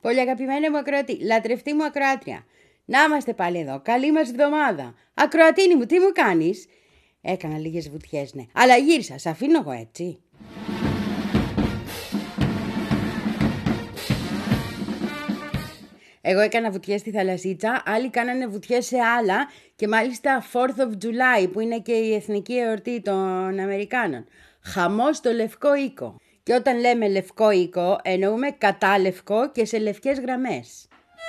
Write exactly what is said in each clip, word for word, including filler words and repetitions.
Πολύ αγαπημένη μου ακροατή, λατρευτή μου ακροάτρια. Να είμαστε πάλι εδώ. Καλή μας εβδομάδα. Ακροατίνη μου, τι μου κάνεις? Έκανα λίγες βουτιές, ναι. Αλλά γύρισα, σ' αφήνω εγώ έτσι. Εγώ έκανα βουτιές στη θαλασσίτσα, άλλοι κάνανε βουτιές σε άλλα και μάλιστα Fourth of July που είναι και η εθνική εορτή των Αμερικάνων. Χαμός στο Λευκό Οίκο. Και όταν λέμε Λευκό Οίκο εννοούμε κατάλευκο και σε λευκές γραμμές.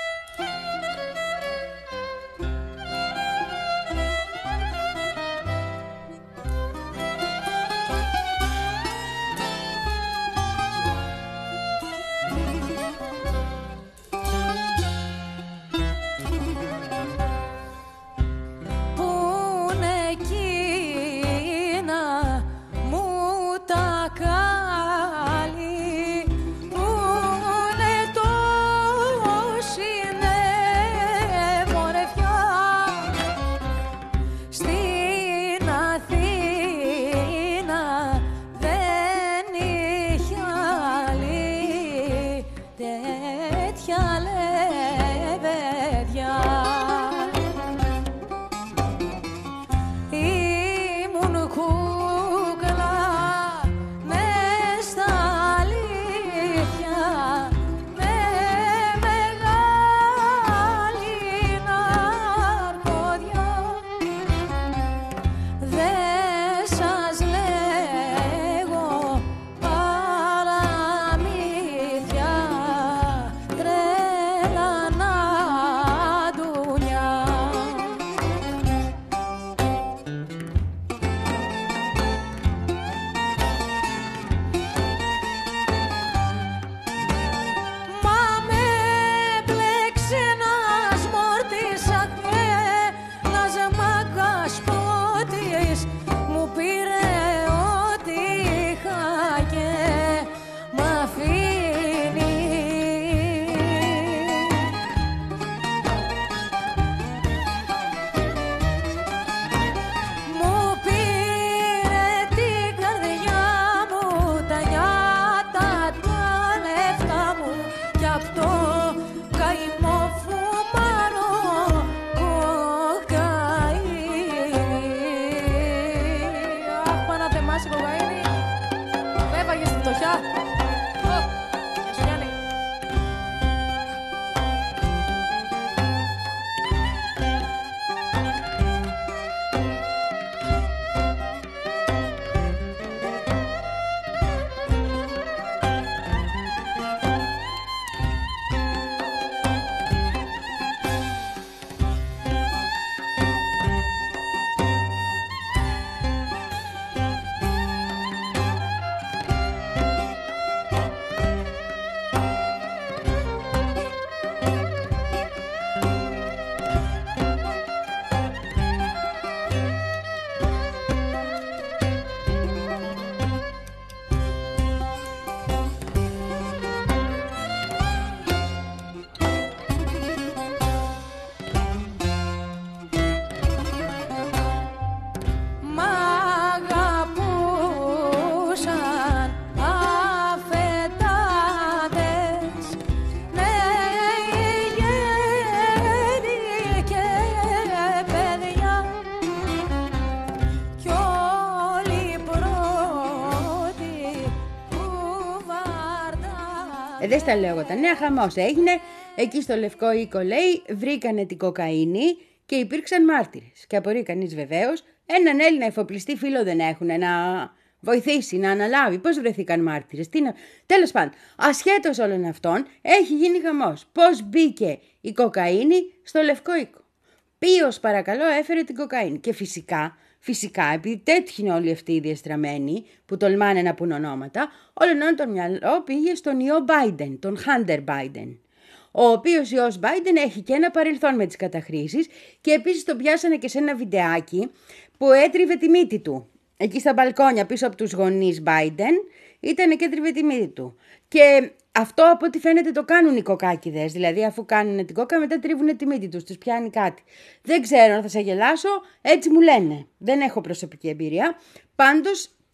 Ε, δεν στα λέω εγώ τα νέα, χαμός έγινε. Εκεί στο Λευκό Οίκο, λέει, βρήκανε την κοκαίνη και υπήρξαν μάρτυρες. Και απορεί κανείς βεβαίως, έναν Έλληνα εφοπλιστή φίλο δεν έχουν να βοηθήσει, να αναλάβει. Πώς βρεθήκαν μάρτυρες, τι να... Τέλος πάντων, ασχέτως όλων αυτών, έχει γίνει χαμός. Πώς μπήκε η κοκαίνη στο Λευκό Οίκο? Ποιος, παρακαλώ, έφερε την κοκαίνη? Και φυσικά... Φυσικά, επειδή τέτοιοι είναι όλοι αυτοί οι διεστραμμένοι που τολμάνε να πουν ονόματα, όλον το μυαλό πήγε στον ιό Biden, τον Hunter Biden. Ο οποίος ιός Biden έχει και ένα παρελθόν με τις καταχρήσεις και επίσης τον πιάσανε και σε ένα βιντεάκι που έτριβε τη μύτη του. Εκεί στα μπαλκόνια πίσω από τους γονείς Biden ήταν και έτριβε τη μύτη του. Και αυτό από ό,τι φαίνεται το κάνουν οι κοκάκιδες, δηλαδή αφού κάνουν την κόκα μετά τρίβουν τη μύτη τους, τους πιάνει κάτι. Δεν ξέρω αν θα σε γελάσω, έτσι μου λένε. Δεν έχω προσωπική εμπειρία. Πάντως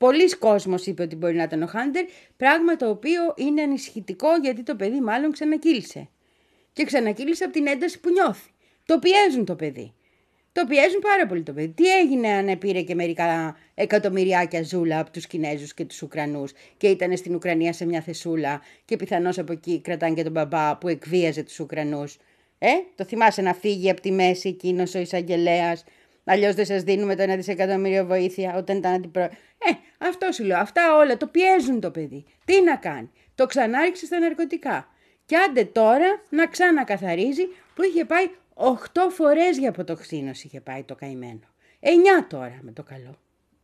Πολλοί κόσμος είπε ότι μπορεί να ήταν ο Χάντερ, πράγμα το οποίο είναι ανησυχητικό γιατί το παιδί μάλλον ξανακύλησε. Και ξανακύλησε από την ένταση που νιώθει. Το πιέζουν το παιδί. Το πιέζουν πάρα πολύ το παιδί. Τι έγινε αν πήρε και μερικά εκατομμυριάκια ζούλα από τους Κινέζους και τους Ουκρανούς και ήταν στην Ουκρανία σε μια θεσούλα και πιθανώς από εκεί κρατάνε και τον μπαμπά που εκβίαζε τους Ουκρανούς. Ε, το θυμάσαι να φύγει από τη μέση εκείνος ο εισαγγελέας? Αλλιώς δεν σας δίνουμε το ένα δισεκατομμύριο βοήθεια όταν ήταν αντιπρό... Ε, αυτό σου λέω. Αυτά όλα το πιέζουν το παιδί. Τι να κάνει? Το ξανάριξε στα ναρκωτικά. Και άντε τώρα να ξανακαθαρίζει που είχε πάει οχτώ φορές για αποτοξίνωση είχε πάει το καημένο. Εννιά τώρα με το καλό.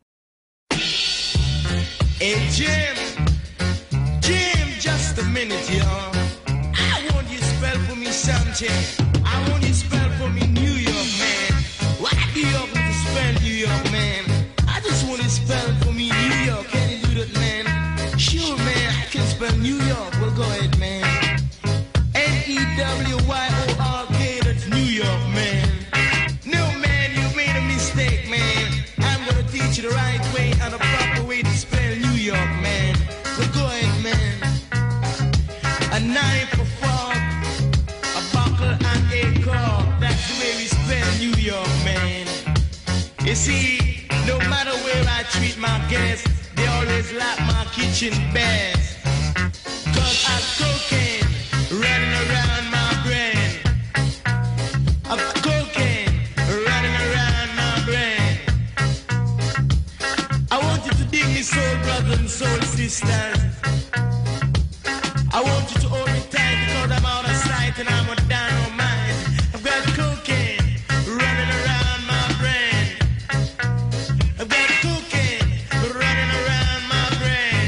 Hey Jim, Jim, just a minute, y'all. I want you to spell for me something. I want you to spell for me New York, man. Why do you have to spell New York, man? I just want you to spell for me New York. Can you do that, man? Sure, man, I can spell New York. Well, go ahead, man. N E W Y O R K, that's New York, man. No, man, you made a mistake, man. I'm gonna teach you the right way and the proper way to spell New York, man. Well, go ahead, man. A knife, a fork, a buckle, and a cork. That's the way we spell New York, man. You see, no matter where I treat my guests, they always like my kitchen best. Cause I'm cooking, running around my brain. I'm cooking, running around my brain. I want you to dig me, soul brothers and soul sisters. I want you to hold me tight because I'm out of sight and I'm a dynamite. I've got cooking, running around my brain. I've got cooking, running around my brain.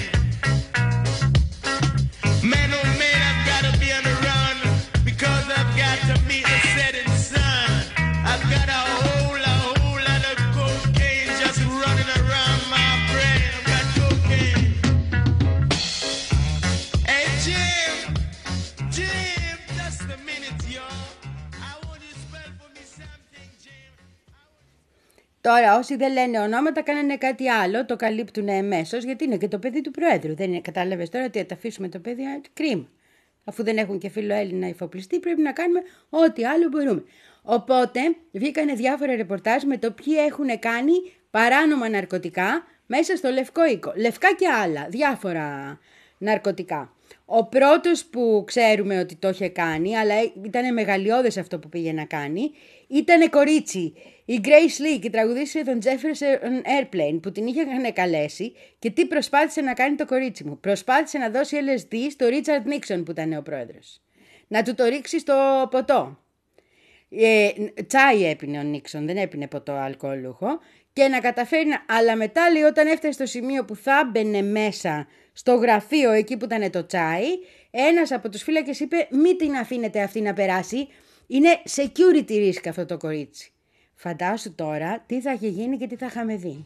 Man, oh man, I've got to be on the run because I've got to meet the setting sun. I've got a whole, a whole lot of cocaine just running around my brain. I've got cocaine. Hey, Jim, Jim, just a minute, y'all. I want you to spell for me something, Jim. Τώρα όσοι δεν λένε ονόματα κάνανε κάτι άλλο, το καλύπτουν εμέσως γιατί είναι και το παιδί του Προέδρου. Δεν είναι, κατάλαβες τώρα ότι θα τα αφήσουμε το παιδί, κρίμα. Αφού δεν έχουν και φίλο Έλληνα υφοπλιστή πρέπει να κάνουμε ό,τι άλλο μπορούμε. Οπότε βγήκανε διάφορα ρεπορτάζ με το ποιοι έχουν κάνει παράνομα ναρκωτικά μέσα στο Λευκό Οίκο. Λευκά και άλλα, διάφορα ναρκωτικά. Ο πρώτος που ξέρουμε ότι το είχε κάνει, αλλά ήταν μεγαλειώδες αυτό που πήγε να κάνει, ήταν κορίτσι. Η Grace Lee, η τραγουδίστρια των Jefferson Airplane, που την είχαν καλέσει και τι προσπάθησε να κάνει το κορίτσι μου? Προσπάθησε να δώσει ελ ες ντι στο Richard Nixon που ήταν ο πρόεδρος. Να του το ρίξει στο ποτό. Ε, τσάι έπινε ο Νίξον, δεν έπινε ποτό αλκοολούχο. Και να καταφέρει να... Αλλά μετά λέει όταν έφτασε στο σημείο που θα μπαινε μέσα στο γραφείο εκεί που ήταν το τσάι, ένας από τους φύλακες είπε μη την αφήνετε αυτή να περάσει, είναι security risk αυτό το κορίτσι. Φαντάσου τώρα τι θα είχε γίνει και τι θα είχαμε δει.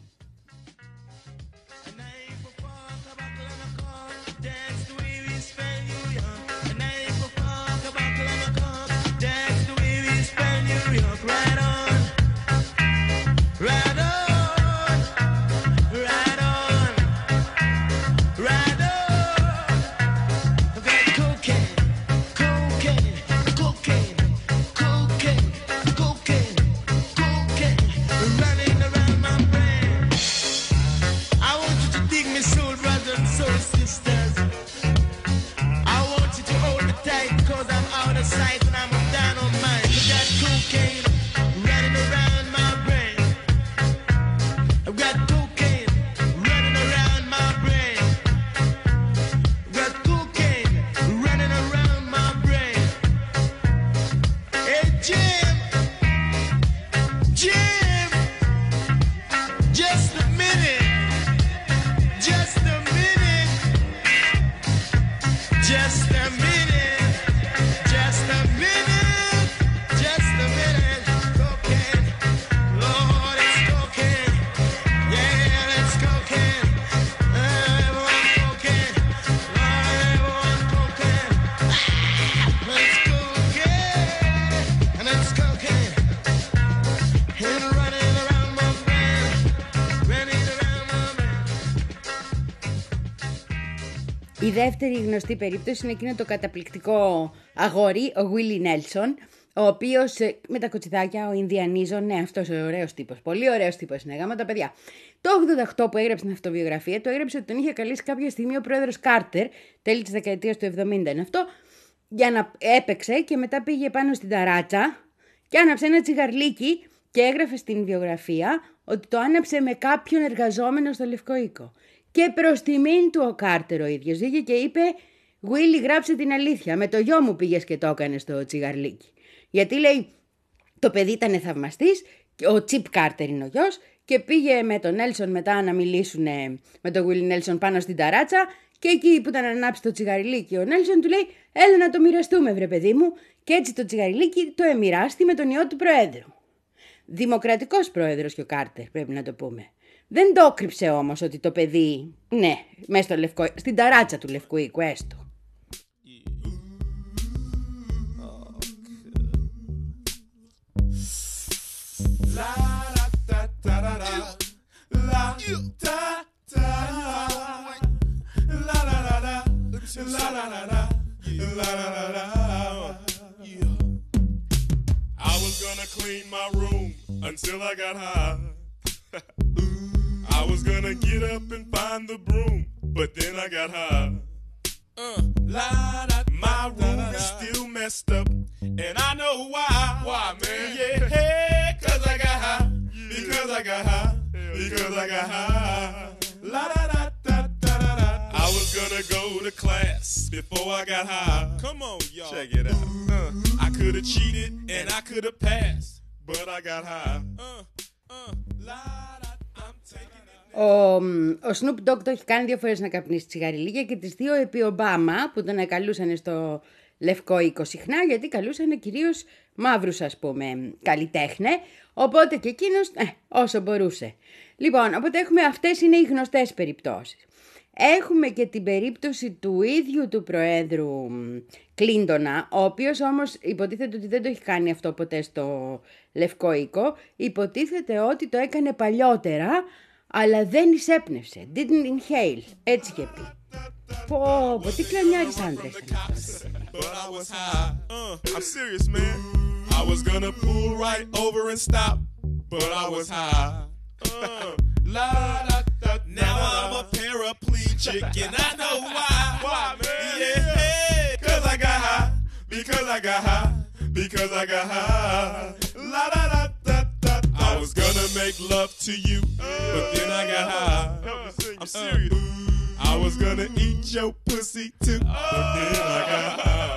Running around my brain. Η δεύτερη γνωστή περίπτωση είναι εκείνο το καταπληκτικό αγόρι, ο Willie Nelson, ο οποίος με τα κοτσιδάκια, ο Ινδιανίζων, ναι, αυτός ο ωραίος τύπος, πολύ ωραίος τύπος είναι, γάμα τα παιδιά. Το ογδόντα οκτώ που έγραψε την αυτοβιογραφία, το έγραψε ότι τον είχε καλέσει κάποια στιγμή ο πρόεδρος Κάρτερ, τέλη της δεκαετίας του εβδομήντα είναι αυτό, για να έπαιξε και μετά πήγε πάνω στην ταράτσα και άναψε ένα τσιγαρλίκι και έγραφε στην βιογραφία ότι το άναψε με κάποιον εργαζόμενο στο Λευκό Οίκο. Και προς τιμήν του ο Κάρτερ ο ίδιος βγήκε και είπε «Γουίλι, γράψε την αλήθεια, με το γιο μου πήγες και το έκανες στο τσιγαρλίκι». Γιατί λέει το παιδί ήταν θαυμαστής, ο Τσιπ Κάρτερ είναι ο γιος, και πήγε με τον Νέλσον μετά να μιλήσουν με τον Γουίλι Νέλσον πάνω στην ταράτσα και εκεί που ήταν ανάψει το τσιγαριλίκι ο Νέλσον του λέει «Έλα να το μοιραστούμε βρε παιδί μου», και έτσι το τσιγαριλίκι το εμοιράστη με τον ιό του Προέδρου. Δημοκρατικός πρόεδρος και ο Κάρτερ, πρέπει να το πούμε. Δεν το κρύψε όμως ότι το παιδί, ναι, μέσα στο λευκό, στην ταράτσα του Λευκού Οίκου έστω. I was gonna clean my room until I got high. I was gonna get up and find the broom, but then I got high. Uh, la, da, my room is still messed up, and I know why. Why, man? Yeah, hey, cause I got high. Because I got high. Because I got high. La da da da da da da. I was gonna go to class before I got high. Come on, y'all. Check it out. Uh, I could have cheated and I could have passed, but I got high. Uh, uh, la da. I'm taking it. Ο, ο Snoop Dogg το έχει κάνει δύο φορές να καπνίσει τσιγαριλίκια και τις δύο επί Ομπάμα που τον καλούσαν στο Λευκό Οίκο συχνά, γιατί καλούσαν κυρίως μαύρους, ας πούμε, καλλιτέχνε, οπότε και εκείνος ε, όσο μπορούσε. Λοιπόν, οπότε έχουμε, αυτές είναι οι γνωστές περιπτώσεις. Έχουμε και την περίπτωση του ίδιου του Προέδρου Κλίντονα, ο οποίος όμως υποτίθεται ότι δεν το έχει κάνει αυτό ποτέ στο Λευκό Οίκο, υποτίθεται ότι το έκανε παλιότερα, αλλά δεν εισέπνευσε, didn't inhale, έτσι και πει. Πω, πω, τι κλανιάρης άντρας ήταν αυτός. But I was high. Uh, I'm serious, man. I was gonna pull right over and stop, but I was high. Uh, la, da, da, now I'm a paraplegic and I know why. Why, man? Yeah, cause I got high. Because I got high. Because I got high. La, da, da, da, da. I was gonna make love to you, but then I got high. I'm serious. I was gonna eat your pussy too, but then I got high.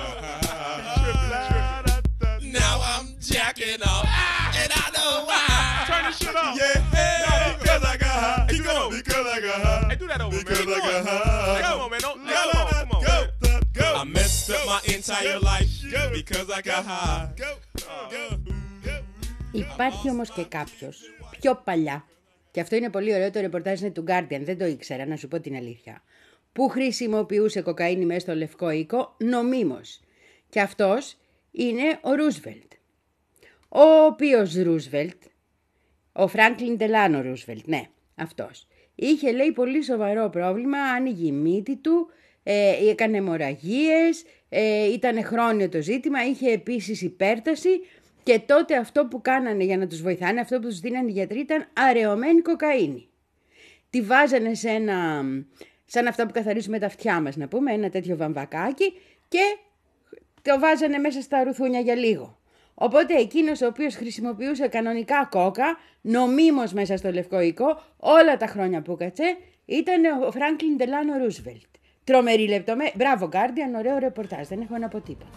Now I'm jacking off, and I know why. Turn this shit off. Yeah, hey, because I got high. Hey, go. Because I got high. Hey, do that over, because man. I got high. Hey, come on, man. Don't, La, hey, la, come on, la, come on. go, go. I messed up Go. my entire Go. life Go. because I got high. Go, go, go. Υπάρχει όμως και κάποιος πιο παλιά, και αυτό είναι πολύ ωραίο, το ρεπορτάζ είναι του Guardian, δεν το ήξερα να σου πω την αλήθεια, που χρησιμοποιούσε κοκαίνη μέσα στο Λευκό Οίκο νομίμως. Και αυτός είναι ο Ρούσβελτ. Ο οποίος Ρούσβελτ, ο Φράνκλιν Ντελάνο Ρούσβελτ, ναι, αυτός, είχε λέει πολύ σοβαρό πρόβλημα, άνοιγε η μύτη του, ε, έκανε αιμορραγίες, ε, ήταν χρόνιο το ζήτημα, είχε επίσης υπέρταση και τότε αυτό που κάνανε για να τους βοηθάνε, αυτό που τους δίνανε οι γιατροί ήταν αραιωμένη κοκαίνη. Τη βάζανε σε ένα, σαν αυτά που καθαρίζουμε τα αυτιά μας να πούμε, ένα τέτοιο βαμβακάκι και το βάζανε μέσα στα ρουθούνια για λίγο. Οπότε εκείνος ο οποίος χρησιμοποιούσε κανονικά κόκα, νομίμως μέσα στο Λευκό Οίκο, όλα τα χρόνια που κάτσε, ήταν ο Φράνκλιν Ντελάνο Ρούσβελτ. Τρομερή λεπτομέρεια. Μπράβο, Guardian, ωραίο ρεπορτάζ, δεν έχω να πω τίποτα.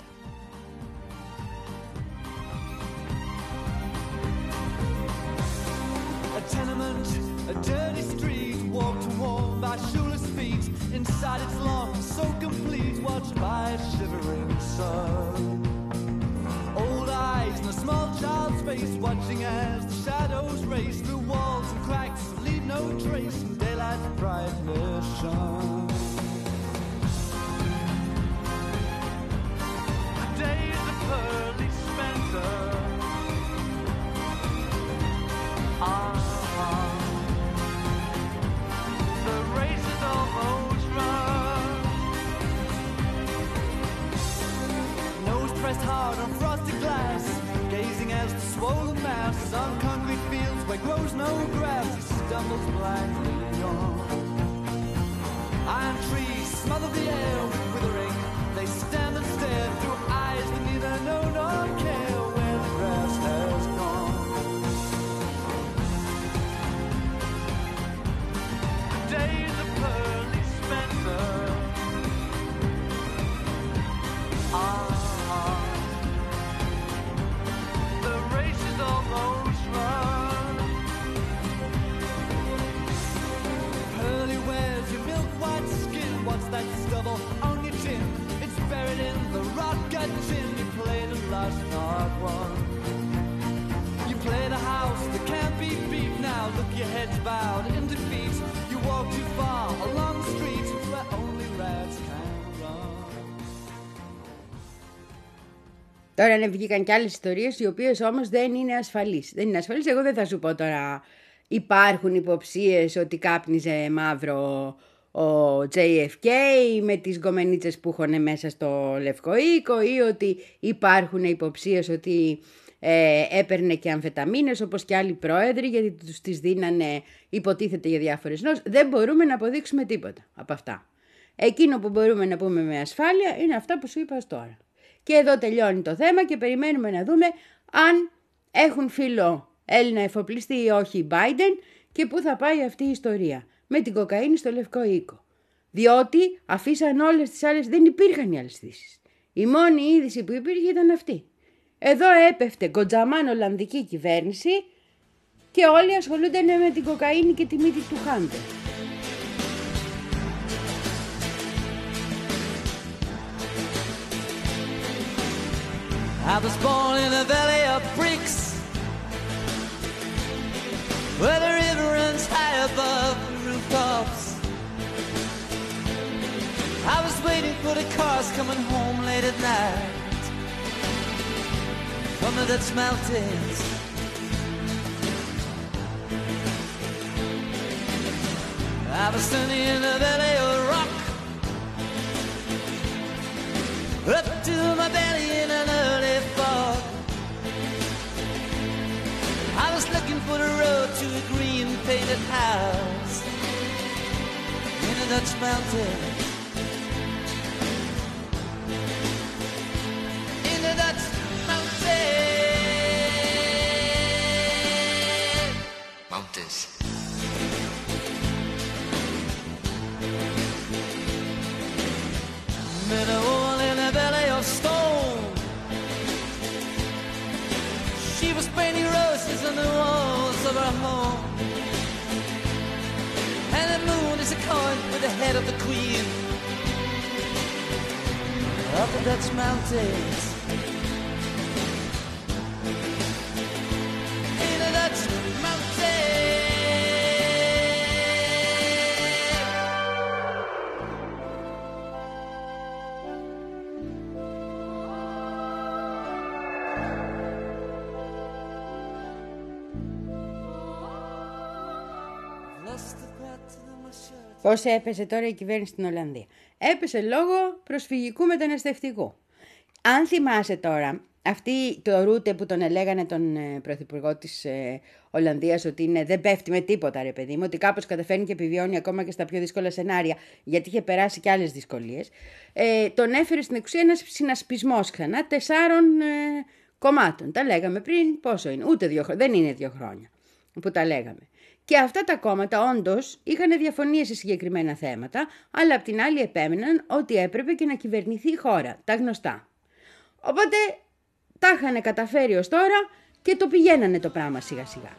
A tenement, a dirty street, wall to wall by shoeless feet. Inside it's long, so complete, watched by a shivering sun. Old eyes in a small child's face, watching as the shadows race through walls and cracks, leave no trace in daylight's brightness shone. The days of Pearly Spencer are the race is almost run. curtain, you play the last not one. You play the house that can't be beat now. Look, your head's bowed in defeat. You walk too far along the street where only rats can run. Τώρα ναι, βγήκαν και άλλες ιστορίες οι οποίες όμως δεν είναι ασφαλείς. Δεν είναι ασφαλείς. Εγώ δεν θα σου πω τώρα υπάρχουν υποψίες ότι κάπνιζε μαύρο ο τζέι εφ κέι με τις γκομενίτσες που έχουν μέσα στο Λευκό Οίκο ή ότι υπάρχουν υποψίες ότι ε, έπαιρνε και αμφεταμίνες όπως και άλλοι πρόεδροι γιατί τους τις δίνανε υποτίθεται για διάφορες νόσους. Δεν μπορούμε να αποδείξουμε τίποτα από αυτά. Εκείνο που μπορούμε να πούμε με ασφάλεια είναι αυτά που σου είπα ως τώρα. Και εδώ τελειώνει το θέμα και περιμένουμε να δούμε αν έχουν φίλο Έλληνα εφοπλιστή ή όχι η Biden και πού θα πάει αυτή η ιστορία με την κοκαίνη στο Λευκό Οίκο. Διότι αφήσαν όλες τις άλλες, δεν υπήρχαν οι άλλες ειδήσεις. Η μόνη είδηση που υπήρχε ήταν αυτή. Εδώ έπεφτε κοντζαμάν Ολλανδική κυβέρνηση και όλοι ασχολούνται με την κοκαίνη και τη μύτη του Χάντερ. I was born in a valley of bricks, where the river runs high above the rooftops. I was waiting for the cars coming home late at night from the Dutch mountains. I was standing in a valley of rock, up to my belly in an early fog. I was looking for the road to a green painted house in a Dutch mountain. In a Dutch mountain. Mountains. Met a woman in a belly of stone. She was painting roses on the walls of her home. And the moon is a coin with the head of the queen of the Dutch mountains. In the Dutch mountains. Πώς έπεσε τώρα η κυβέρνηση στην Ολλανδία? Έπεσε λόγω προσφυγικού μεταναστευτικού. Αν θυμάσαι τώρα, αυτή το Ρούτε που τον ελέγανε τον ε, πρωθυπουργό της ε, Ολλανδίας ότι είναι, δεν πέφτει με τίποτα ρε παιδί μου, ότι κάπως καταφέρνει και επιβιώνει ακόμα και στα πιο δύσκολα σενάρια, γιατί είχε περάσει και άλλες δυσκολίες, ε, τον έφερε στην εξουσία ένας συνασπισμός ξανά τεσσάρων ε, κομμάτων. Τα λέγαμε πριν, πόσο είναι, ούτε δύο χρόνια, δεν είναι δύο χρόνια που τα λέγαμε. Και αυτά τα κόμματα όντως είχαν διαφωνίες σε συγκεκριμένα θέματα, αλλά απ' την άλλη επέμεναν ότι έπρεπε και να κυβερνηθεί η χώρα, τα γνωστά. Οπότε τα είχαν καταφέρει ως τώρα και το πηγαίνανε το πράγμα σιγά σιγά.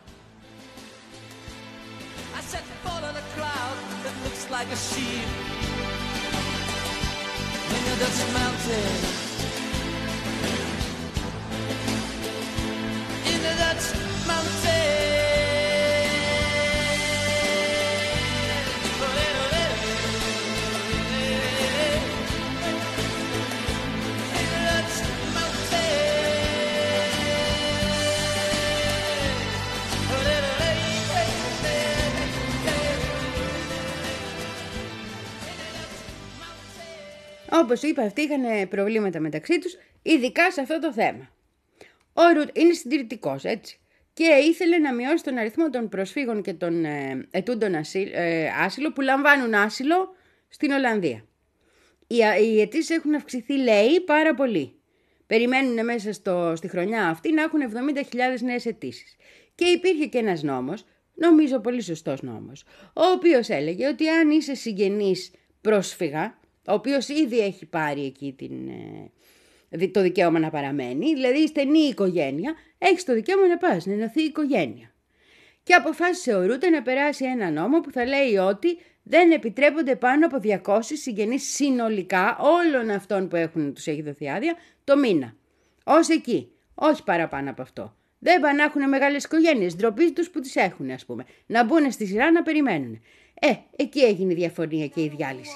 Όπως είπα, αυτοί είχαν προβλήματα μεταξύ τους, ειδικά σε αυτό το θέμα. Ο Ρουτ είναι συντηρητικός, έτσι. Και ήθελε να μειώσει τον αριθμό των προσφύγων και των ε, ετούντων ε, άσυλο που λαμβάνουν άσυλο στην Ολλανδία. Οι, οι αιτήσεις έχουν αυξηθεί, λέει, πάρα πολύ. Περιμένουν μέσα στο, στη χρονιά αυτή να έχουν εβδομήντα χιλιάδες νέες αιτήσεις. Και υπήρχε και ένας νόμος, νομίζω πολύ σωστός νόμος, ο οποίος έλεγε ότι αν είσαι συγγενής πρόσφυγα, ο οποίος ήδη έχει πάρει εκεί την, το δικαίωμα να παραμένει, δηλαδή η στενή οικογένεια, έχεις το δικαίωμα να πας, να ενωθεί η οικογένεια. Και αποφάσισε ο Ρούτε να περάσει ένα νόμο που θα λέει ότι δεν επιτρέπονται πάνω από διακόσιοι συγγενείς συνολικά όλων αυτών που έχουν, τους έχει δοθεί άδεια το μήνα. Ως εκεί, όχι παραπάνω από αυτό. Δεν πάνε να έχουν μεγάλες οικογένειες, ντροπή τους που τις έχουν, ας πούμε. Να μπουν στη σειρά να περιμένουν. Ε, εκεί έγινε η διαφωνία και η διάλυση.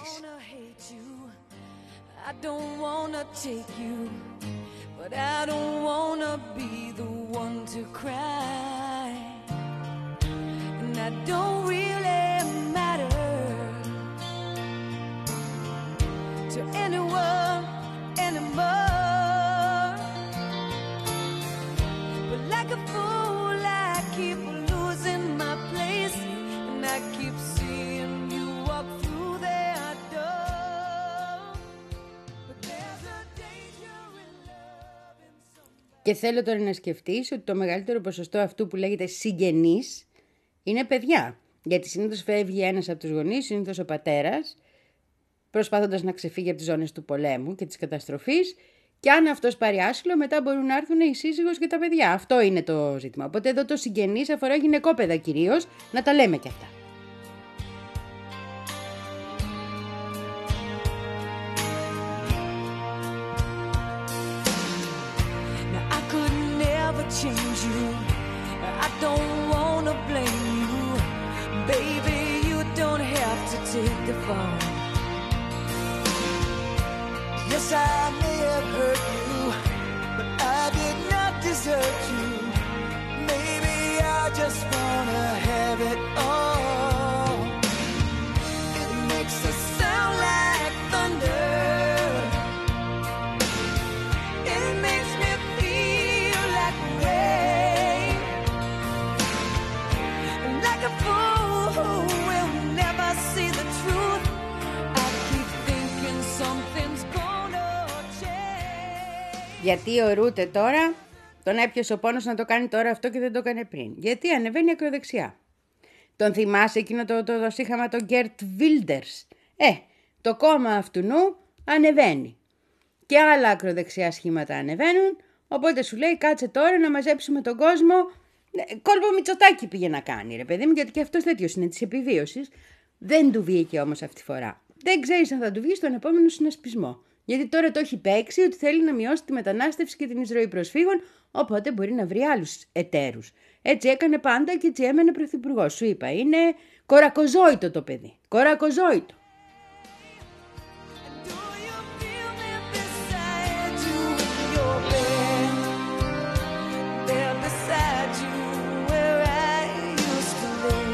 I don't wanna take you, but I don't wanna be the one to cry. And I don't really matter to anyone anymore. But like a fool I keep losing my place, and I keep seeing you walk through that door. But there's a danger in loving somebody. Και θέλω τώρα να σκεφτείς ότι το μεγαλύτερο ποσοστό αυτού που λέγεται συγγενείς είναι παιδιά. Γιατί συνήθως φεύγει ένας από τους γονείς, συνήθως ο πατέρας, προσπαθώντας να ξεφύγει από τις ζώνες του πολέμου και της καταστροφής, και αν αυτός πάρει άσυλο, μετά μπορούν να έρθουν η σύζυγος και τα παιδιά. Αυτό είναι το ζήτημα. Οπότε εδώ το συγγενείς αφορά γυναικόπαιδα κυρίως, να τα λέμε κι αυτά. Now I could never change you. I don't wanna blame you. Baby, you don't have to take the fall. Yes, I may have hurt you, but I did not desert you. Maybe I just wanna have it all. It makes us sound like thunder. It makes me feel like rain. Like a fool who will never see the truth. I keep thinking something's gonna change. Γιατί ο Ρούτε τώρα τον έπιασε ο πόνος να το κάνει τώρα αυτό και δεν το έκανε πριν. Γιατί ανεβαίνει ακροδεξιά. Τον θυμάσαι εκείνο το, το δοσίχαμα τον Γκέρτ Βίλντερς. Ε, το κόμμα αυτού νου ανεβαίνει. Και άλλα ακροδεξιά σχήματα ανεβαίνουν. Οπότε σου λέει κάτσε τώρα να μαζέψουμε τον κόσμο. Κόλπο Μητσοτάκη πήγε να κάνει ρε παιδί μου, γιατί και αυτός τέτοιος είναι της επιβίωσης. Δεν του βγήκε όμως αυτή τη φορά. Δεν ξέρεις αν θα του βγει στον επόμενο συνασπισμό. Γιατί τώρα το έχει παίξει ότι θέλει να μειώσει τη μετανάστευση και την εισρωή προσφύγων, οπότε μπορεί να βρει άλλους εταίρους. Έτσι έκανε πάντα και έτσι έμενε πρωθυπουργός. Σου είπα, είναι κορακοζόητο το παιδί. Κορακοζόητο. Do you feel me beside you in your bed? There beside you where I used to lay.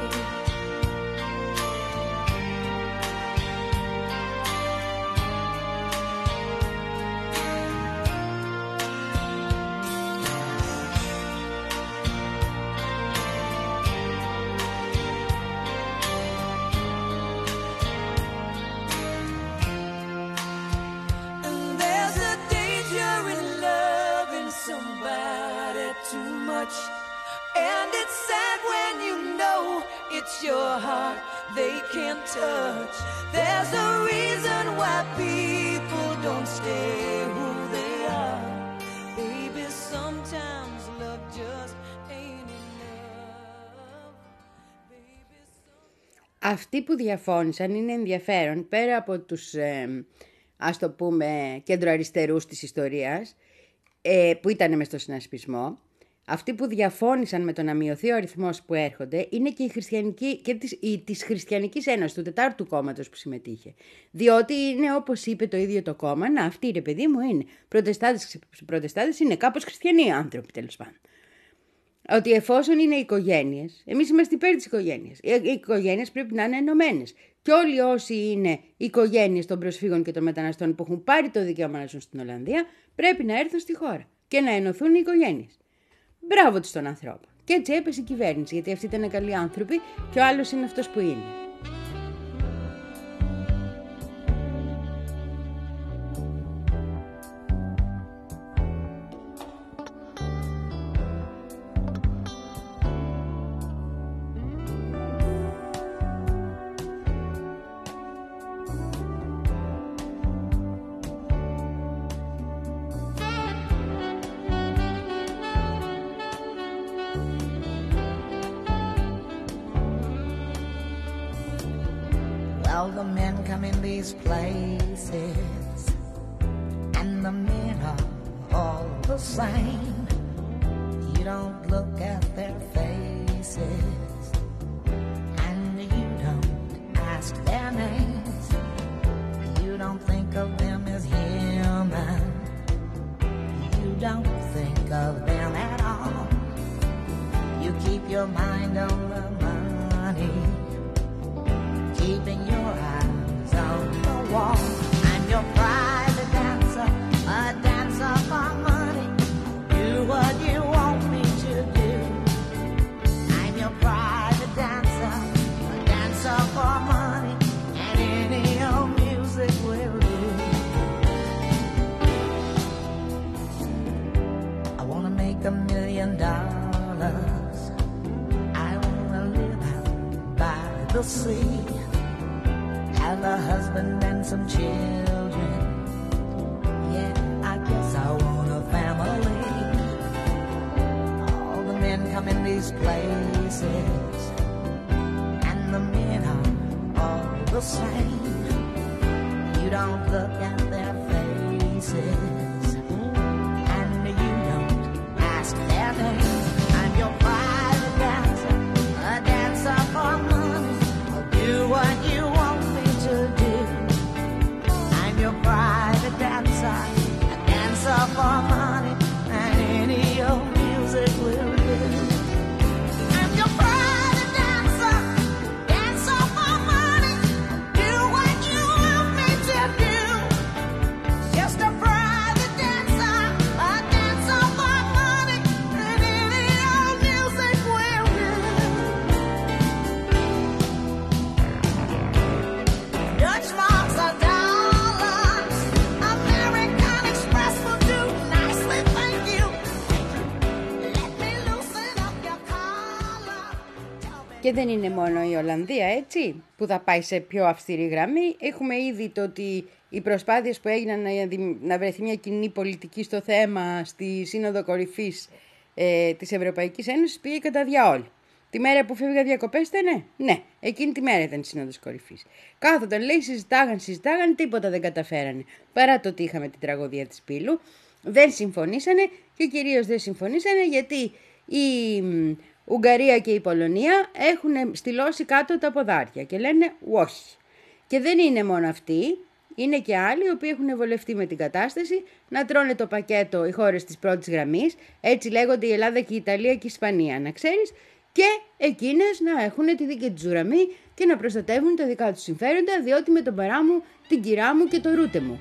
And there's a danger in loving somebody too much. And it's sad when you know it's your heart they can't touch. There's a reason why people don't stay who they are. Baby, sometimes love just ain't enough. Baby, some... Αυτοί που διαφώνησαν είναι ενδιαφέρον, πέρα από τους, ε, ας το πούμε, κεντροαριστερούς της ιστορίας, ε, που ήταν μες στο συνασπισμό. Αυτοί που διαφώνησαν με το να μειωθεί ο αριθμός που έρχονται είναι και, η χριστιανική, και της, η, της Χριστιανικής Ένωσης, του Τετάρτου Κόμματος που συμμετείχε. Διότι είναι όπως είπε το ίδιο το κόμμα, να αυτοί ρε παιδί μου είναι προτεστάτες, προτεστάτες είναι κάπως χριστιανοί άνθρωποι τέλος πάντων. Ότι εφόσον είναι οικογένειες, εμείς είμαστε υπέρ της οικογένειας. Οι οικογένειες πρέπει να είναι ενωμένες. Και όλοι όσοι είναι οικογένειες των προσφύγων και των μεταναστών που έχουν πάρει το δικαίωμα να ζουν στην Ολλανδία, πρέπει να έρθουν στη χώρα και να ενωθούν οι οικογένειες. Μπράβο τους τον ανθρώπο. Και έτσι έπεσε η κυβέρνηση, γιατί αυτοί ήταν καλοί άνθρωποι και ο άλλος είναι αυτός που είναι. Well, the men come in these places, and the men are all the same. You don't look at their faces, and you don't ask their names. You don't think of them as human. You don't think of them at all. You keep your mind on the money, keeping your eyes on the wall. I'm your private dancer, a dancer for money. Do what you want me to do. I'm your private dancer, a dancer for money, and any old music will do. I wanna make a million dollars. I wanna live out by the sea, have a husband and some children. Yeah, I guess I want a family. All the men come in these places, and the men are all the same. You don't look at their faces, and you don't ask their name. I'm your private dancer, a dancer for money. I'll do what you want me to do. I'm your private dancer, a dancer for money, and any old music will do. I'm your private dancer, dancer for money. Do what you want me to do. Just a private dancer, a dancer for money, and any old music will do. Dutch marks are dollars, American Express will do nicely, thank you. Let me loosen up your collar. Tell me. Και δεν είναι μόνο η Ολλανδία, έτσι, που θα πάει σε πιο αυστηρή γραμμή. Έχουμε ήδη το ότι οι προσπάθειες που έγιναν να, δη- να βρεθεί μια κοινή πολιτική στο θέμα στη Σύνοδο Κορυφής ε, της Ευρωπαϊκής Ένωσης πήγε κατά διαόλου. Τη μέρα που φεύγα διακοπές ήτανε, ναι, εκείνη τη μέρα ήταν η Σύνοδος Κορυφής. Κάθονταν, λέει, συζητάγαν, συζητάγαν, τίποτα δεν καταφέρανε. Παρά το ότι είχαμε την τραγωδία της Πύλου, δεν συμφωνήσανε και κυρίως δεν συμφωνήσανε γιατί η μ, Ουγγαρία και η Πολωνία έχουν στυλώσει κάτω τα ποδάρια και λένε όχι. Και δεν είναι μόνο αυτοί, είναι και άλλοι οι οποίοι έχουν βολευτεί με την κατάσταση να τρώνε το πακέτο οι χώρες της πρώτης γραμμής, έτσι λέγονται η Ελλάδα και η Ιταλία και η Ισπανία, να ξέρεις, και εκείνες να έχουν τη δική τους γραμμή και να προστατεύουν τα δικά τους συμφέροντα, διότι με τον παρά μου, την κυρά μου και το ρούτε μου.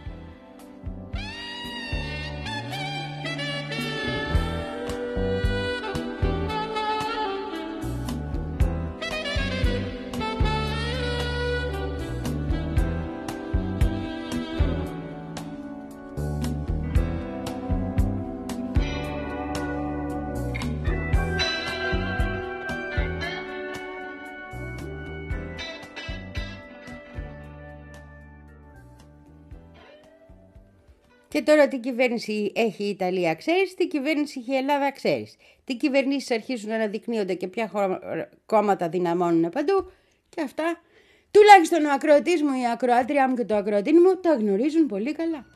Και τώρα τι κυβέρνηση έχει η Ιταλία, ξέρεις, τι κυβέρνηση έχει η Ελλάδα, ξέρεις. Τι κυβερνήσεις αρχίζουν να αναδεικνύονται και ποια κόμματα δυναμώνουν παντού και αυτά. Τουλάχιστον ο ακροατής μου, η ακροάτριά μου και το ακροατή μου τα γνωρίζουν πολύ καλά.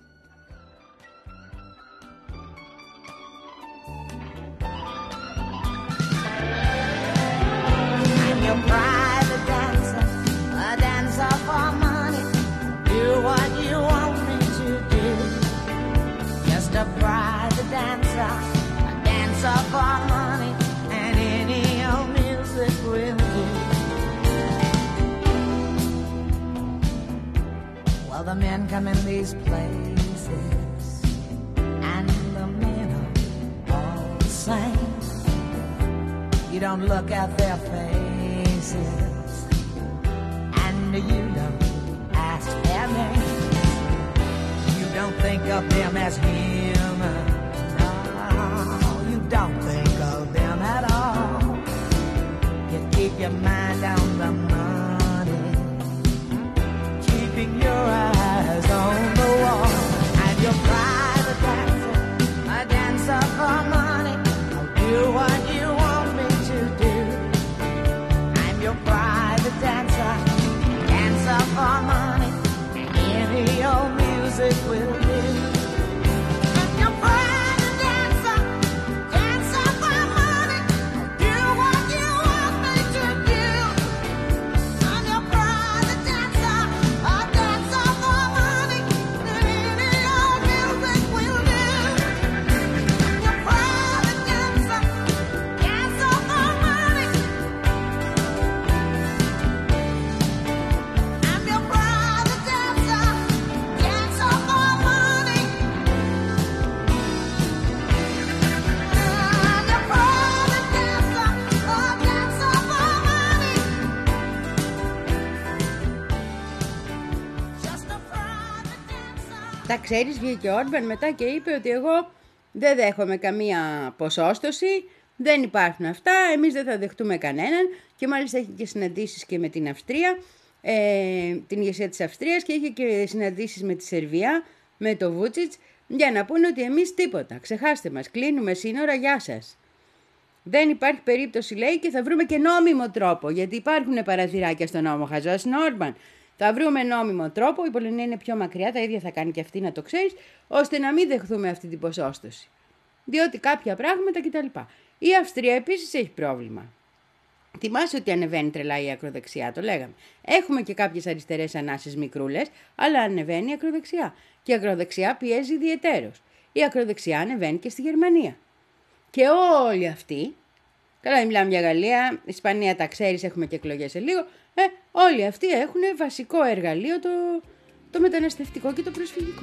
I'm your private dancer, a dancer for money. Do what you want me to do. Just a private dancer, a dancer for money, and any old music will do. Well, the men come in these places, and the men are all the same. You don't look at their faces, and you don't ask their names. You don't think of them as human. No, you don't think of them at all. You keep your mind on the money, keeping your eyes on the wall. And your private dancer, a dancer for money. I'll do what you want me to do. I'm your private dancer, dancer for Τα ξέρεις, βγήκε ο Όρμπαν μετά και είπε ότι εγώ δεν δέχομαι καμία ποσόστοση, δεν υπάρχουν αυτά, εμείς δεν θα δεχτούμε κανέναν, και μάλιστα έχει και συναντήσεις και με την Αυστρία, ε, την ηγεσία της Αυστρίας, και είχε και συναντήσεις με τη Σερβία, με το Βούτσιτς, για να πούνε ότι εμείς τίποτα, ξεχάστε μας, κλείνουμε σύνορα, γεια σας. Δεν υπάρχει περίπτωση, λέει, και θα βρούμε και νόμιμο τρόπο, γιατί υπάρχουν παραθυράκια στο νόμο, χαζός είναι ο Όρμπαν. Θα βρούμε νόμιμο τρόπο, η Πολωνία είναι πιο μακριά, τα ίδια θα κάνει και αυτή, να το ξέρεις, ώστε να μην δεχθούμε αυτή την ποσόστοση. Διότι κάποια πράγματα κτλ. Η Αυστρία επίσης έχει πρόβλημα. Θυμάσαι ότι ανεβαίνει τρελά η ακροδεξιά, το λέγαμε. Έχουμε και κάποιες αριστερές ανάσες μικρούλες, αλλά ανεβαίνει η ακροδεξιά. Και η ακροδεξιά πιέζει ιδιαιτέρως. Η ακροδεξιά ανεβαίνει και στη Γερμανία. Και όλοι αυτοί, καλά μιλάμε για Γαλλία, Ισπανία τα ξέρεις, έχουμε και εκλογές σε λίγο, ε, όλοι αυτοί έχουν βασικό εργαλείο το, το μεταναστευτικό και το προσφυγικό.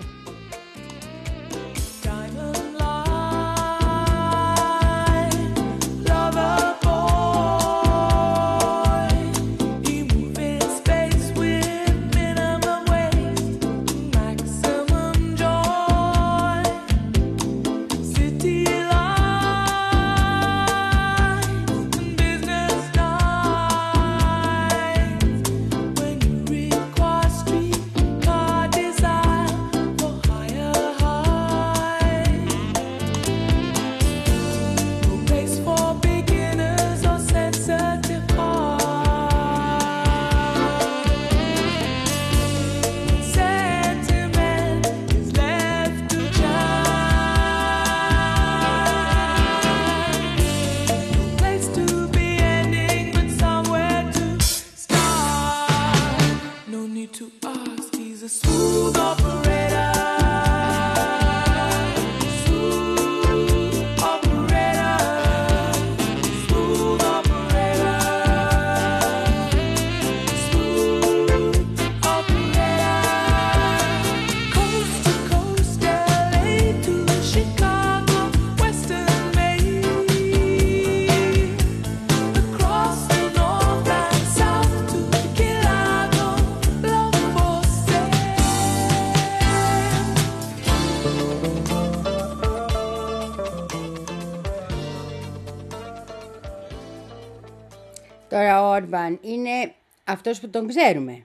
Τώρα ο Όρμπαν είναι αυτός που τον ξέρουμε.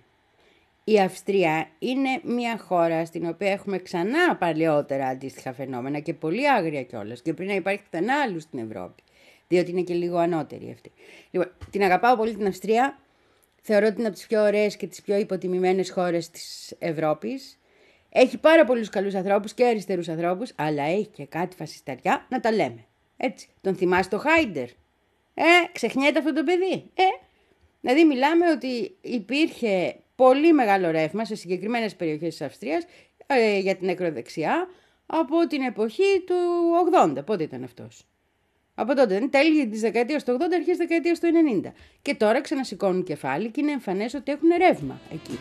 Η Αυστρία είναι μια χώρα στην οποία έχουμε ξανά παλαιότερα αντίστοιχα φαινόμενα και πολύ άγρια κιόλας, και πριν να υπάρχει πουθενά άλλου στην Ευρώπη, διότι είναι και λίγο ανώτερη αυτή. Λοιπόν, την αγαπάω πολύ την Αυστρία. Θεωρώ ότι είναι από τις πιο ωραίες και τις πιο υποτιμημένες χώρες της Ευρώπης. Έχει πάρα πολλούς καλούς ανθρώπους και αριστερούς ανθρώπους, αλλά έχει και κάτι φασισταριά, να τα λέμε. Έτσι. Τον θυμάσαι το Χάιντερ? Ε, ξεχνιέται αυτό το παιδί. Ε, δηλαδή μιλάμε ότι υπήρχε πολύ μεγάλο ρεύμα σε συγκεκριμένες περιοχές της Αυστρίας ε, για την ακροδεξιά από την εποχή του ογδόντα. Πότε ήταν αυτός? Από τότε, δεν τέλη της δεκαετίας του ογδόντα, αρχές της δεκαετίας του ενενήντα. Και τώρα ξανασηκώνουν κεφάλι και είναι εμφανές ότι έχουν ρεύμα εκεί.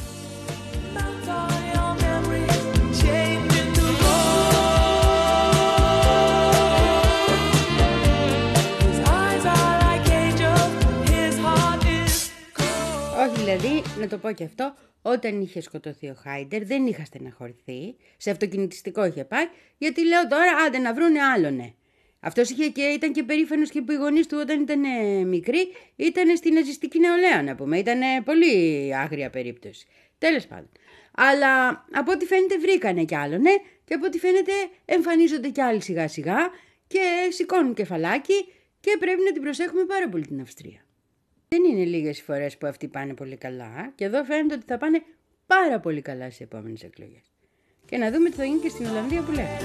Όχι, δηλαδή, να το πω και αυτό, όταν είχε σκοτωθεί ο Χάιντερ δεν είχα στεναχωρηθεί, σε αυτοκινητιστικό είχε πάει, γιατί λέω τώρα άντε να βρούνε άλλονε. Αυτός είχε και, ήταν και περήφανος και που οι γονείς του όταν ήταν μικροί ήταν στην ναζιστική νεολαία, να πούμε. Ήταν πολύ άγρια περίπτωση. Τέλος πάντων. Αλλά από ό,τι φαίνεται βρήκανε κι άλλον, ναι, και από ό,τι φαίνεται εμφανίζονται κι άλλοι σιγά σιγά και σηκώνουν κεφαλάκι και πρέπει να την προσέχουμε πάρα πολύ την Αυστρία. Δεν είναι λίγες οι φορές που αυτοί πάνε πολύ καλά και εδώ φαίνεται ότι θα πάνε πάρα πολύ καλά στις επόμενες εκλογές. Και να δούμε τι θα γίνει και στην Ολλανδία που λέμε.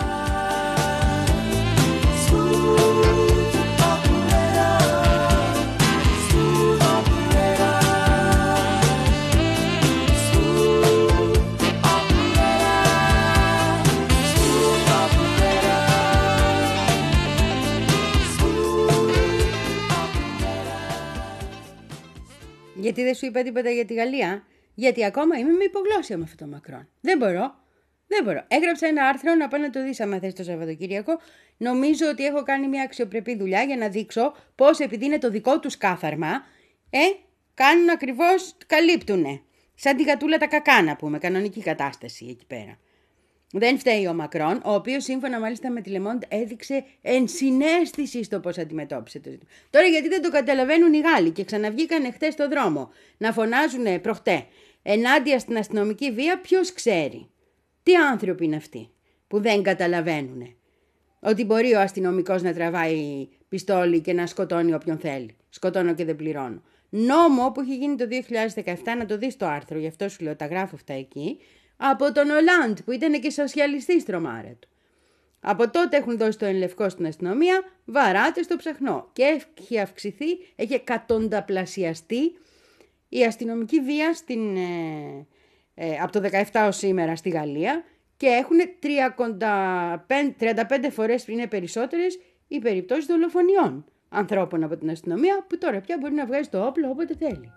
Γιατί δεν σου είπα τίποτα για τη Γαλλία? Γιατί ακόμα είμαι με υπογλώσσια με αυτό το Μακρόν. Δεν μπορώ. Δεν μπορώ. Έγραψα ένα άρθρο, να πάω να το δεις άμα θες το Σαββατοκύριακο. Νομίζω ότι έχω κάνει μια αξιοπρεπή δουλειά για να δείξω πώς, επειδή είναι το δικό τους κάθαρμα, ε, κάνουν ακριβώς, καλύπτουνε. Σαν τη γατούλα τα κακά, να πούμε, κανονική κατάσταση εκεί πέρα. Δεν φταίει ο Μακρόν, ο οποίος σύμφωνα μάλιστα με τη Le Monde έδειξε ενσυναίσθηση στο πώς αντιμετώπισε το ζήτημα. Τώρα γιατί δεν το καταλαβαίνουν οι Γάλλοι και ξαναβγήκαν χτες στο δρόμο να φωνάζουν προχτέ ενάντια στην αστυνομική βία, ποιος ξέρει. Τι άνθρωποι είναι αυτοί που δεν καταλαβαίνουν ότι μπορεί ο αστυνομικός να τραβάει πιστόλι και να σκοτώνει όποιον θέλει. Σκοτώνω και δεν πληρώνω. Νόμο που έχει γίνει το δύο χιλιάδες δεκαεπτά, να το δεις το άρθρο, γι' αυτό σου λέω, τα γράφω αυτά εκεί, από τον Ολάντ που ήταν και σοσιαλιστής τρομάρα του. Από τότε έχουν δώσει το ενλευκό στην αστυνομία, βαράτε στο ψαχνό και έχει αυξηθεί, έχει εκατονταπλασιαστεί η αστυνομική βία στην, ε, ε, από το δεκαεπτά ως σήμερα στη Γαλλία και έχουν τριάντα πέντε φορές, είναι περισσότερες, οι περιπτώσεις δολοφονιών ανθρώπων από την αστυνομία που τώρα πια μπορεί να βγάζει το όπλο όποτε θέλει.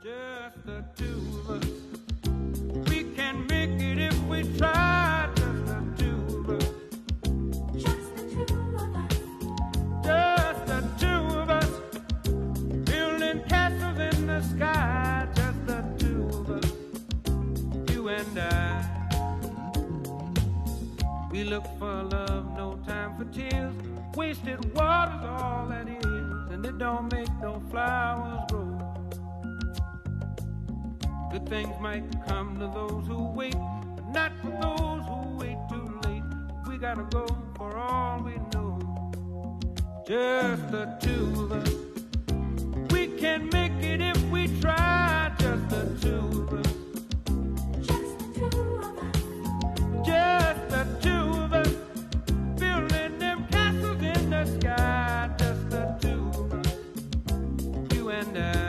We look for love, no time for tears. Wasted water's all that is, and it don't make no flowers grow. Good things might come to those who wait, but not for those who wait too late. We gotta go for all we know. Just the two of us. We can make it if we try. Just the two of us. Just the two of us. Just the two of us. Building them castles in the sky. Just the two of us. You and I.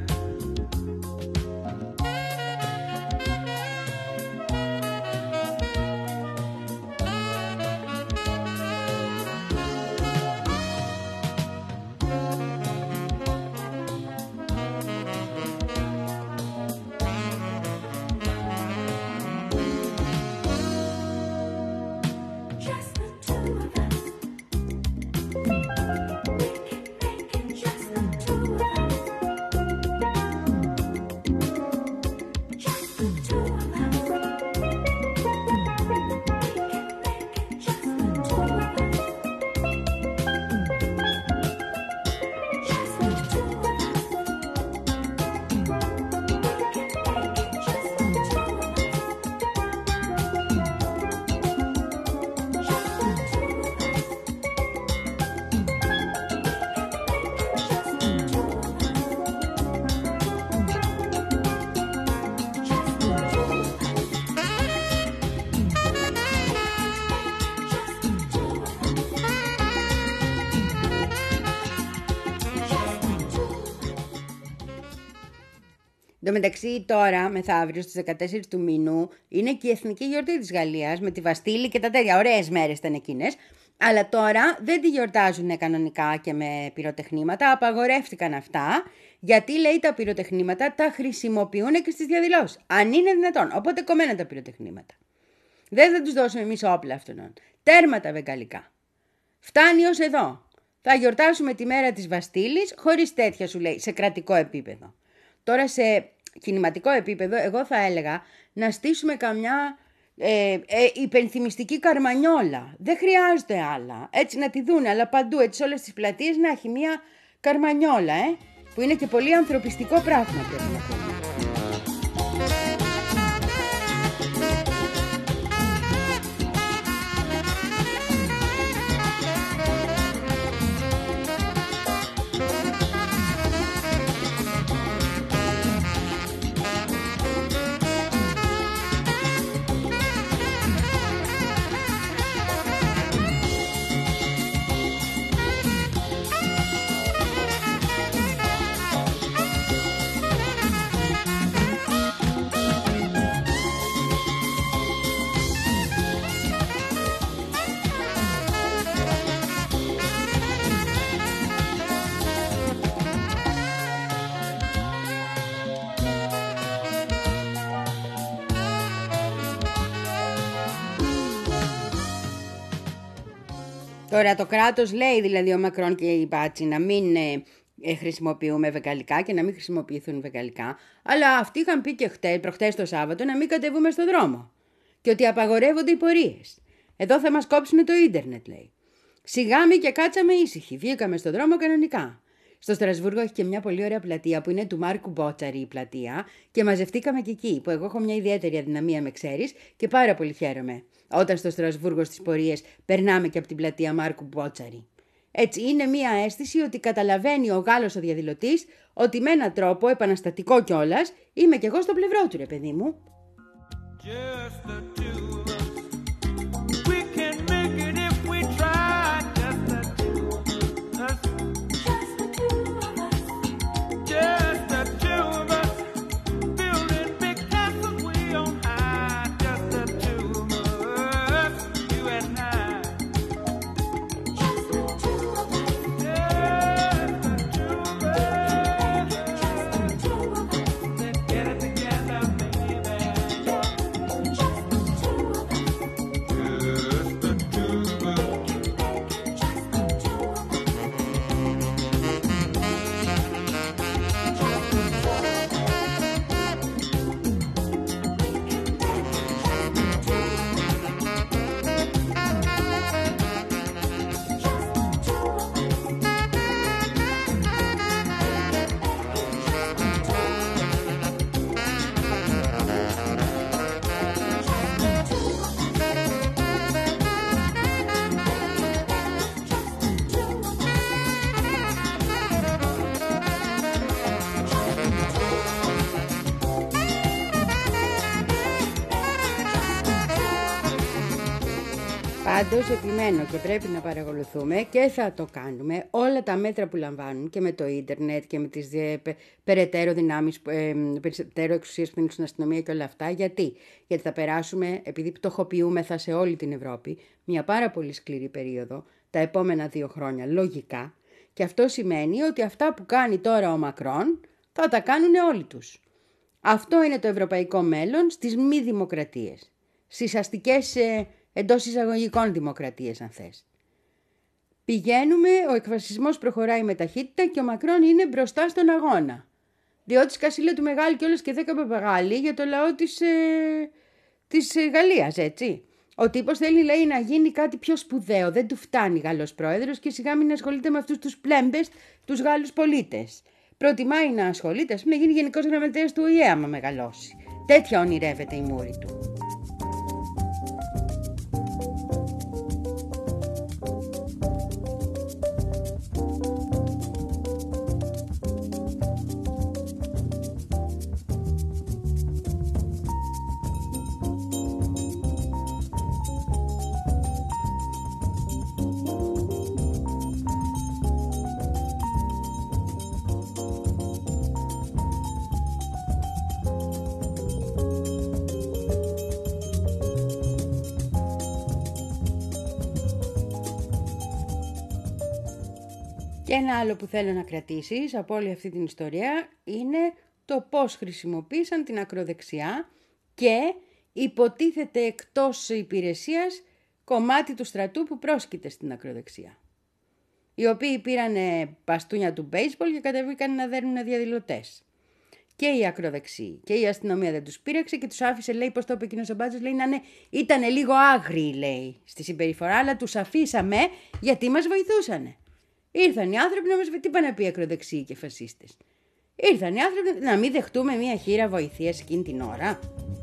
Εν τω μεταξύ τώρα, μεθαύριο στις δεκατέσσερις του μηνού, είναι και η εθνική γιορτή της Γαλλίας με τη Βαστίλη και τα τέτοια. Ωραίες μέρες ήταν εκείνες. Αλλά τώρα δεν τη γιορτάζουν κανονικά και με πυροτεχνήματα. Απαγορεύτηκαν αυτά, γιατί λέει τα πυροτεχνήματα τα χρησιμοποιούν και στις διαδηλώσεις. Αν είναι δυνατόν. Οπότε κομμένα τα πυροτεχνήματα. Δεν θα τους δώσουμε εμείς όπλα αυτόν. Τέρμα τα βεγγαλικά. Φτάνει ως εδώ. Θα γιορτάσουμε τη μέρα της Βαστίλης χωρίς τέτοια, σου λέει, σε κρατικό επίπεδο. Τώρα σε κινηματικό επίπεδο εγώ θα έλεγα να στήσουμε καμιά ε, ε, υπενθυμιστική καρμανιόλα. Δεν χρειάζεται άλλα. Έτσι να τη δούνε, αλλά παντού, έτσι όλες τις πλατείες να έχει μια καρμανιόλα, ε, που είναι και πολύ ανθρωπιστικό πράγμα, πρέπει να πούμε. Τώρα το κράτος λέει, δηλαδή ο Μακρόν και η Μπάτσι, να μην ε, ε, χρησιμοποιούμε βεγγαλικά και να μην χρησιμοποιηθούν βεγγαλικά, αλλά αυτοί είχαν πει και χτες, προχτές το Σάββατο να μην κατεβούμε στο δρόμο και ότι απαγορεύονται οι πορείες. Εδώ θα μας κόψουν το ίντερνετ, λέει. Σιγάμε και κάτσαμε ήσυχοι. Βγήκαμε στον δρόμο κανονικά. Στο Στρασβούργο έχει και μια πολύ ωραία πλατεία που είναι του Μάρκου Μπότσαρη η πλατεία και μαζευτήκαμε και εκεί, που εγώ έχω μια ιδιαίτερη αδυναμία, με ξέρεις, και πάρα πολύ χαίρομαι όταν στο Στρασβούργο στις πορείες περνάμε και από την πλατεία Μάρκου Μπότσαρη. Έτσι είναι μια αίσθηση ότι καταλαβαίνει ο Γάλλος ο διαδηλωτής ότι με έναν τρόπο επαναστατικό κιόλας είμαι κι εγώ στο πλευρό του, ρε παιδί μου. Just the two of us. We can make it if we try. Just the two of us. Just the two of us. Just the two of us. Building big castles way on high. Just the two of us. You and I. Just the two of us. Just the two of us. Just the two of us. Let's get it together, baby. Πάντως επιμένω και πρέπει να παρακολουθούμε και θα το κάνουμε όλα τα μέτρα που λαμβάνουν και με το ίντερνετ και με τις ε, πε, περαιτέρω δυνάμεις, ε, περαιτέρω εξουσίες που δίνουν στην αστυνομία και όλα αυτά. Γιατί? Γιατί θα περάσουμε, επειδή πτωχοποιούμεθα σε όλη την Ευρώπη, μια πάρα πολύ σκληρή περίοδο τα επόμενα δύο χρόνια, λογικά. Και αυτό σημαίνει ότι αυτά που κάνει τώρα ο Μακρόν θα τα κάνουν όλοι τους. Αυτό είναι το ευρωπαϊκό μέλλον στις μη δημοκρατίες. Στις αστικές ε, εντός εισαγωγικών δημοκρατίες, αν θες. Πηγαίνουμε, ο εκφασισμός προχωράει με ταχύτητα και ο Μακρόν είναι μπροστά στον αγώνα. Διότι σκασίλα του μεγάλη και όλες και δέκα παπαγάλοι για το λαό της, ε, της ε, Γαλλίας, έτσι. Ο τύπος θέλει, λέει, να γίνει κάτι πιο σπουδαίο. Δεν του φτάνει Γάλλος πρόεδρος και σιγά μην ασχολείται με αυτούς τους πλέμπες, τους Γάλλους πολίτες. Προτιμάει να ασχολείται, ας πούμε, να γίνει γενικός γραμματέας του Ο Η Ε άμα μεγαλώσει. Τέτοια ονειρεύεται η μούρη του. Και ένα άλλο που θέλω να κρατήσεις από όλη αυτή την ιστορία είναι το πώς χρησιμοποίησαν την ακροδεξιά και υποτίθεται εκτός υπηρεσίας κομμάτι του στρατού που πρόσκειται στην ακροδεξιά. Οι οποίοι πήραν μπαστούνια του μπέισμπολ και κατεβήκαν να δέρνουν διαδηλωτές. Και η ακροδεξή και η αστυνομία δεν τους πείραξε και τους άφησε, λέει, πώς το είπε εκείνος ο Μπάτσος, λέει, να είναι, ήτανε λίγο άγριοι, λέει, στη συμπεριφορά, αλλά τους αφήσαμε γιατί μας βοηθούσανε. Ήρθαν οι άνθρωποι να μας τι πάνε να πει ακροδεξιοί και φασίστες. Ήρθαν οι άνθρωποι να μην δεχτούμε μια χείρα βοηθείας εκείνη την ώρα.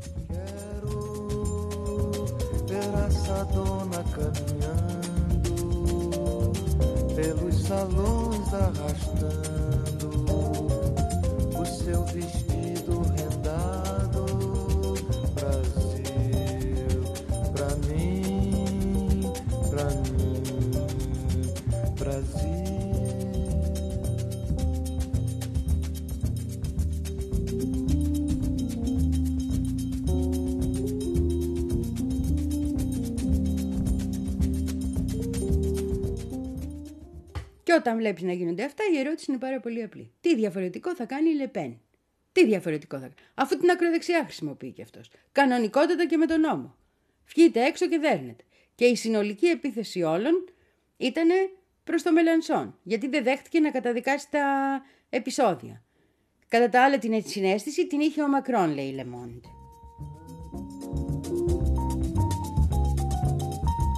Και όταν βλέπεις να γίνονται αυτά, η ερώτηση είναι πάρα πολύ απλή. Τι διαφορετικό θα κάνει η Λεπέν? Τι διαφορετικό θα κάνει? Αφού την ακροδεξιά χρησιμοποιεί και αυτός. Κανονικότατα και με τον νόμο. Βγείτε έξω και δέρνετε. Και η συνολική επίθεση όλων ήταν προς το Μελανσόν. Γιατί δεν δέχτηκε να καταδικάσει τα επεισόδια. Κατά τα άλλα την συναίσθηση την είχε ο Μακρόν, λέει η Le Monde.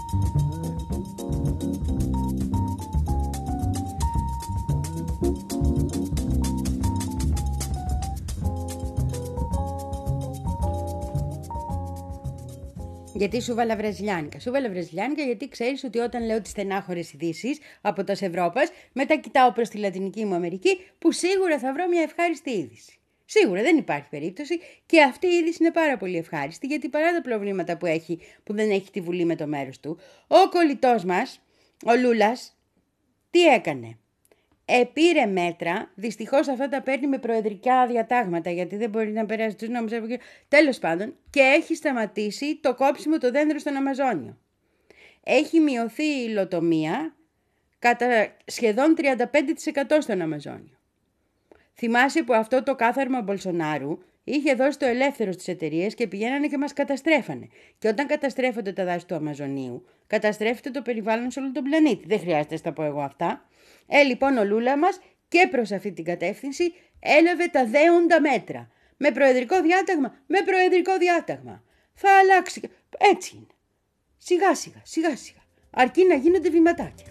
Γιατί σου βάλα βραζιλιάνικα. Σου βάλα βραζιλιάνικα γιατί ξέρεις ότι όταν λέω τις στενάχωρες ειδήσεις από τα Ευρώπας, μετά κοιτάω προς τη Λατινική μου Αμερική, που σίγουρα θα βρω μια ευχάριστη είδηση. Σίγουρα δεν υπάρχει περίπτωση και αυτή η είδηση είναι πάρα πολύ ευχάριστη, γιατί παρά τα προβλήματα που έχει, που δεν έχει τη Βουλή με το μέρος του, ο κολλητός μας, ο Λούλας, τι έκανε? Επήρε μέτρα, δυστυχώς αυτά τα παίρνει με προεδρικά διατάγματα, γιατί δεν μπορεί να περάσει τους νόμους. Τέλος πάντων, και έχει σταματήσει το κόψιμο το δέντρο στον Αμαζόνιο. Έχει μειωθεί η υλοτομία κατά σχεδόν τριάντα πέντε τοις εκατό στον Αμαζόνιο. Θυμάσαι που αυτό το κάθαρμα Μπολσονάρου είχε δώσει το ελεύθερο στις εταιρείες και πηγαίνανε και μας καταστρέφανε. Και όταν καταστρέφονται τα δάση του Αμαζονίου, καταστρέφεται το περιβάλλον σε όλο τον πλανήτη. Δεν χρειάζεται να τα πω εγώ αυτά. Ε, λοιπόν, ο Λούλα μας και προς αυτή την κατεύθυνση έλαβε τα δέοντα μέτρα. Με προεδρικό διάταγμα, με προεδρικό διάταγμα. Θα αλλάξει. Έτσι είναι. Σιγά σιγά, σιγά σιγά. Αρκεί να γίνονται βηματάκια.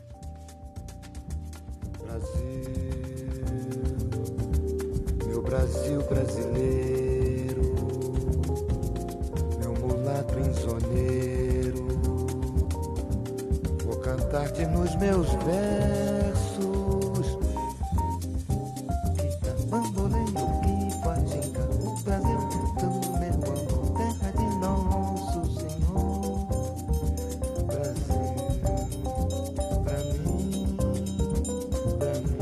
Meu Brasil brasileiro, meu mulato insoneiro, vou cantar-te nos meus versos, que tá bambolendo que faz encantar o Brasil, tu meu amor, terra de nosso Senhor, Brasil, pra mim, pra mim,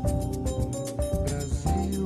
Brasil.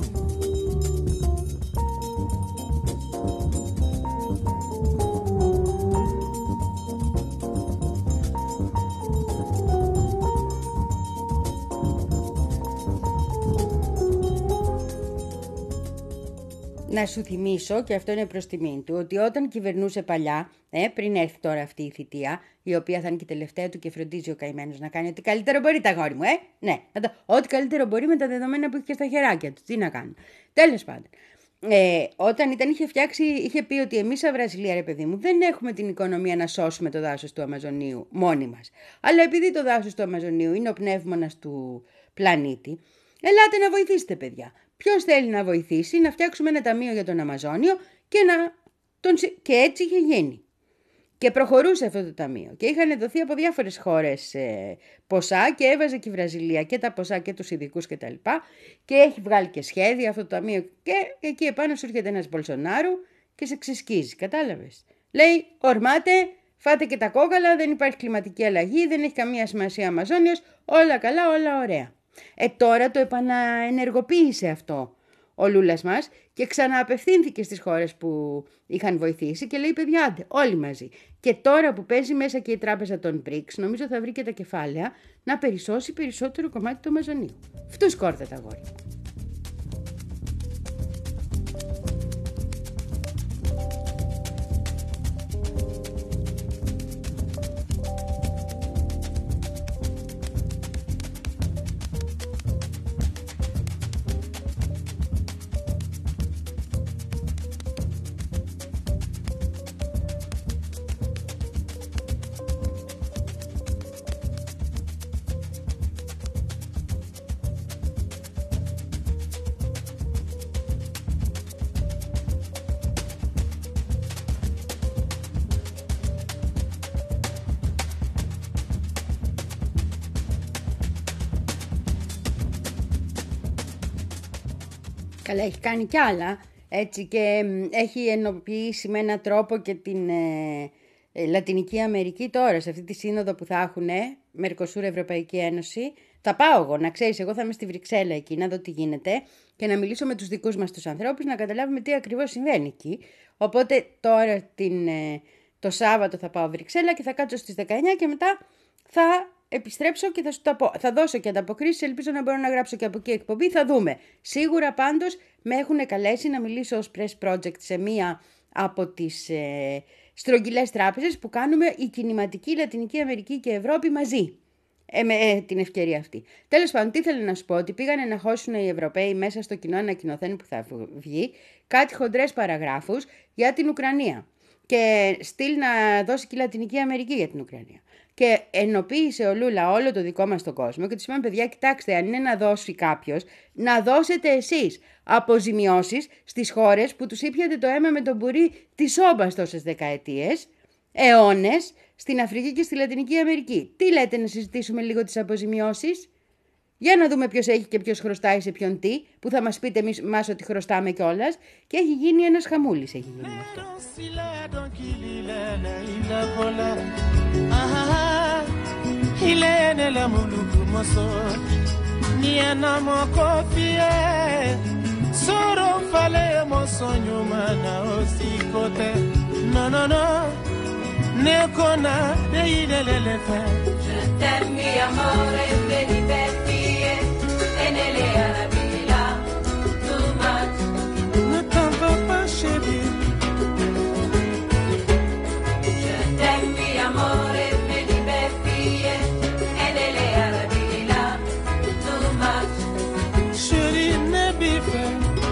Να σου θυμίσω, και αυτό είναι προς τιμήν του, ότι όταν κυβερνούσε παλιά, ε, πριν έρθει τώρα αυτή η θητεία, η οποία θα είναι και η τελευταία του και φροντίζει ο καημένος να κάνει ό,τι καλύτερο μπορεί, τα αγόρι μου, ε, ναι, ό,τι καλύτερο μπορεί με τα δεδομένα που έχει και στα χεράκια του, τι να κάνουν. Τέλος πάντων, ε, όταν ήταν, είχε φτιάξει, είχε πει ότι εμείς σαν Βραζιλία, ρε παιδί μου, δεν έχουμε την οικονομία να σώσουμε το δάσος του Αμαζονίου μόνοι μας. Αλλά επειδή το δάσος του Αμαζονίου είναι ο πνεύμονας του πλανήτη, ελάτε να βοηθήσετε, παιδιά. Ποιος θέλει να βοηθήσει, να φτιάξουμε ένα ταμείο για τον Αμαζόνιο και, να τον... και έτσι είχε γίνει. Και προχωρούσε αυτό το ταμείο. Και είχαν δοθεί από διάφορες χώρες ε, ποσά και έβαζε και η Βραζιλία και τα ποσά και τους ειδικούς κτλ. Και, και έχει βγάλει και σχέδια αυτό το ταμείο. Και εκεί επάνω σου έρχεται ένας Μπολσονάρου και σε ξεσκίζει. Κατάλαβες? Λέει, ορμάτε, φάτε και τα κόκαλα, δεν υπάρχει κλιματική αλλαγή, δεν έχει καμία σημασία Αμαζόνιος, όλα καλά, όλα ωραία. Ε, τώρα το επαναενεργοποίησε αυτό ο Λούλας μας και ξανααπευθύνθηκε στις χώρες που είχαν βοηθήσει και λέει, παιδιά, άντε, όλοι μαζί. Και τώρα που παίζει μέσα και η τράπεζα των μπρικς, νομίζω θα βρει και τα κεφάλαια να περισσώσει περισσότερο κομμάτι του Αμαζονίου. Φτούς κόρτα τα αγόρια. Καλά, έχει κάνει κι άλλα, έτσι, και έχει ενοποιήσει με έναν τρόπο και την ε, ε, Λατινική Αμερική τώρα, σε αυτή τη σύνοδο που θα έχουν, ε, Μερκοσούρ Ευρωπαϊκή Ένωση. Θα πάω εγώ, να ξέρεις, εγώ θα είμαι στη Βρυξέλλα εκεί, να δω τι γίνεται και να μιλήσω με τους δικούς μας τους ανθρώπους, να καταλάβουμε τι ακριβώς συμβαίνει εκεί. Οπότε τώρα την, ε, το Σάββατο θα πάω Βρυξέλλα και θα κάτσω στις δεκαεννιά και μετά θα επιστρέψω και θα σου τα πω. Θα δώσω και ανταποκρίσεις, ελπίζω να μπορώ να γράψω και από εκεί εκπομπή, θα δούμε. Σίγουρα πάντως με έχουν καλέσει να μιλήσω ως press project σε μία από τις ε, στρογγυλές τράπεζες που κάνουμε η κινηματική Λατινική Αμερική και Ευρώπη μαζί. Ε, με ε, την ευκαιρία αυτή. Τέλος πάντων, τι ήθελα να σου πω, ότι πήγανε να χώσουν οι Ευρωπαίοι μέσα στο κοινό ανακοινωθέν που θα βγει κάτι χοντρές παραγράφους για την Ουκρανία. Και στείλ να δώσει και η Λατινική Αμερική για την Ουκρανία. Και ενοποίησε ο Λούλα όλο το δικό μας τον κόσμο και τους είπαμε, παιδιά, κοιτάξτε, αν είναι να δώσει κάποιος, να δώσετε εσείς αποζημιώσεις στις χώρες που τους ήπιατε το αίμα με τον μπουρί της όμπας τόσες δεκαετίες, αιώνες στην Αφρική και στη Λατινική Αμερική. Τι λέτε να συζητήσουμε λίγο τις αποζημιώσεις? Για να δούμε ποιος έχει και ποιος χρωστάει σε ποιον τι, που θα μας πείτε εμείς μας ότι χρωστάμε κιόλας. Και έχει γίνει ένας χαμούλης, έχει γίνει αυτό. Je t'aime mi amore, vedi pertie, e nelle Arabi là, too much. Ne t'en veux pas, chérie. Je t'aime mi amore, vedi pertie, e nelle Arabi là, too much. Chérie, ne bife.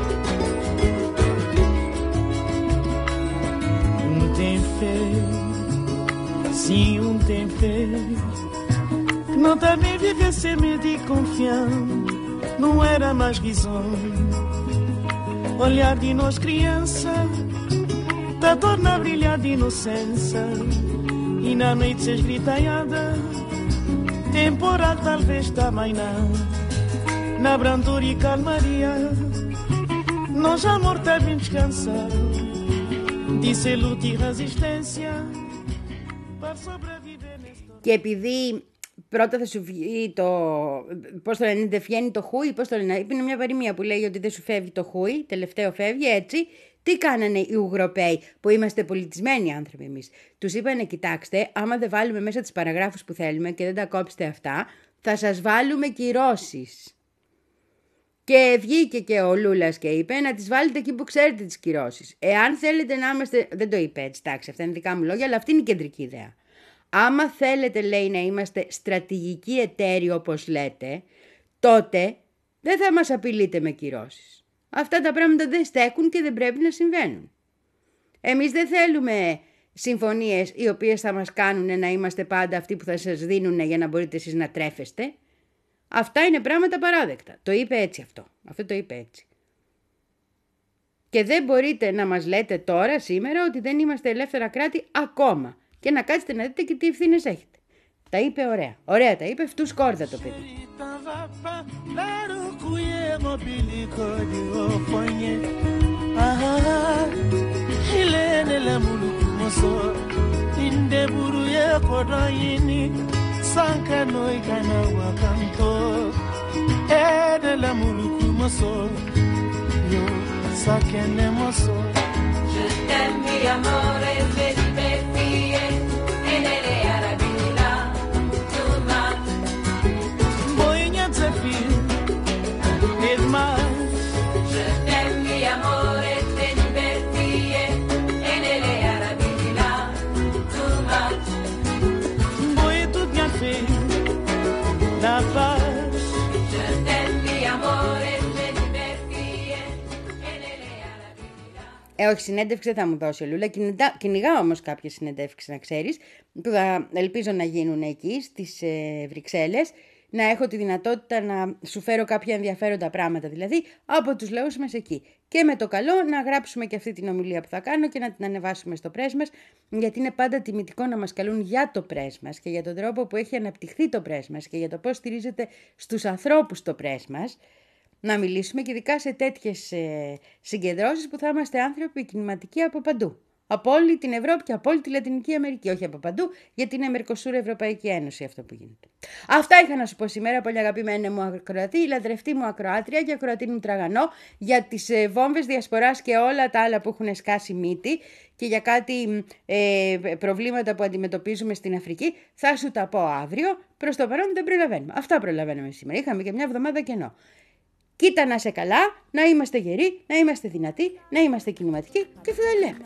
Um tem feio, sim, um tem feio. Não também viver sem medo e confiança, não era mais risonho. Olhar de nós criança, da dor na brilhar de inocência. E na noite se esgritanhada, temporal talvez também não. Na brandura e calmaria, nós amor também descansar. Disse luta e resistência, para sobreviver nesta... Και επειδή πρώτα θα σου βγει το. Πώς το λένε, δεν βγαίνει το χούι, πώς το λένε. Είναι μια παροιμία που λέει ότι δεν σου φεύγει το χούι, τελευταίο φεύγει, έτσι. Τι κάνανε οι Ουγγροπαίοι, που είμαστε πολιτισμένοι άνθρωποι εμείς? Τους είπανε, κοιτάξτε, άμα δεν βάλουμε μέσα τις παραγράφους που θέλουμε και δεν τα κόψετε αυτά, θα σας βάλουμε κυρώσεις. Και βγήκε και ο Λούλας και είπε να τις βάλετε εκεί που ξέρετε τις κυρώσεις. Εάν θέλετε να είμαστε. Δεν το είπε έτσι, εντάξει, αυτά είναι δικά μου λόγια, αλλά αυτή είναι η κεντρική ιδέα. Άμα θέλετε, λέει, να είμαστε στρατηγικοί εταίροι όπως λέτε, τότε δεν θα μας απειλείτε με κυρώσεις. Αυτά τα πράγματα δεν στέκουν και δεν πρέπει να συμβαίνουν. Εμείς δεν θέλουμε συμφωνίες οι οποίες θα μας κάνουν να είμαστε πάντα αυτοί που θα σας δίνουν για να μπορείτε εσείς να τρέφεστε. Αυτά είναι πράγματα παράδεκτα. Το είπε έτσι αυτό. Αυτό το είπε έτσι. Και δεν μπορείτε να μας λέτε τώρα, σήμερα, ότι δεν είμαστε ελεύθερα κράτη ακόμα. Και να κάτσετε να δείτε και τι ευθύνες έχετε. Τα είπε ωραία. Ωραία τα είπε, αυτού σκόρδα το παιδί. Je t'aime mi amore, vedi pertie, e nelle Arabi là, too much. Boinha desafio, é demais. Je t'aime mi amore, vedi pertie, e nelle Arabi là, too much. Boi tudo minha filha, na paz. Je t'aime mi amore, vedi pertie, e nelle Arabi là. Ε, όχι, συνέντευξη θα μου δώσει ο Λούλα. Κυνηγά, κυνηγά όμως κάποιες συνεντεύξεις, να ξέρεις, που θα ελπίζω να γίνουν εκεί στις ε, Βρυξέλλες, να έχω τη δυνατότητα να σου φέρω κάποια ενδιαφέροντα πράγματα, δηλαδή από τους λαούς μας εκεί. Και με το καλό να γράψουμε και αυτή την ομιλία που θα κάνω και να την ανεβάσουμε στο πρέσ μας, γιατί είναι πάντα τιμητικό να μας καλούν για το πρέσ μας και για τον τρόπο που έχει αναπτυχθεί το πρέσ μας και για το πώς στηρίζεται στους ανθρώπους το πρέσ μας. Να μιλήσουμε και ειδικά σε τέτοιες ε, συγκεντρώσεις που θα είμαστε άνθρωποι κινηματικοί από παντού. Από όλη την Ευρώπη και από όλη τη Λατινική Αμερική. Όχι από παντού, γιατί είναι Μερκοσούρ Ευρωπαϊκή Ένωση αυτό που γίνεται. Αυτά είχα να σου πω σήμερα, πολύ αγαπημένη μου ακροατή, η λατρευτή μου ακροάτρια και ακροατή μου τραγανό, για τις ε, βόμβες διασποράς και όλα τα άλλα που έχουν σκάσει μύτη και για κάτι ε, προβλήματα που αντιμετωπίζουμε στην Αφρική. Θα σου τα πω αύριο. Προς το παρόν δεν προλαβαίνουμε. Αυτά προλαβαίνουμε σήμερα. Είχαμε και μια εβδομάδα κενό. Κοίτα να είσαι καλά, να είμαστε γεροί, να είμαστε δυνατοί, να είμαστε κινηματικοί και θα τα λέμε.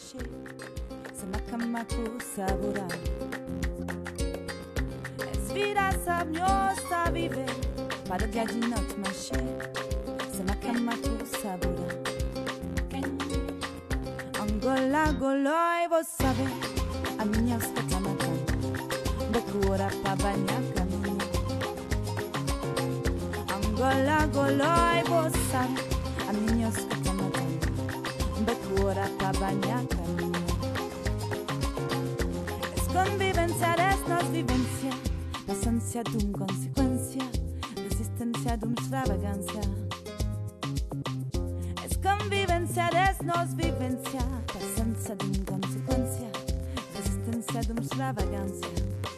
Angola, goloi, vos sabe, a minha escuta matan, becura pa banhaca minha. Angola, goloi, vos sabe, a minha escuta matan, becura pa banhaca minha. convivencia es nos vivencia, pacencia dum consecuencia, resistencia dum extravagancia. Es convivencia es nos vivencia, pacencia dum consecuencia, resistencia dum extravagancia.